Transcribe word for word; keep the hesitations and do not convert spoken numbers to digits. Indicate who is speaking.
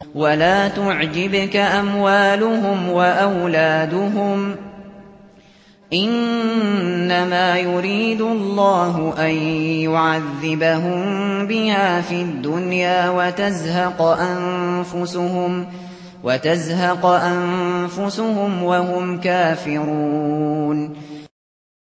Speaker 1: ولا تعجبك أموالهم وأولادهم إنما يريد الله أن يعذبهم بها في الدنيا وتزهق أنفسهم وتزهق أنفسهم وهم كافرون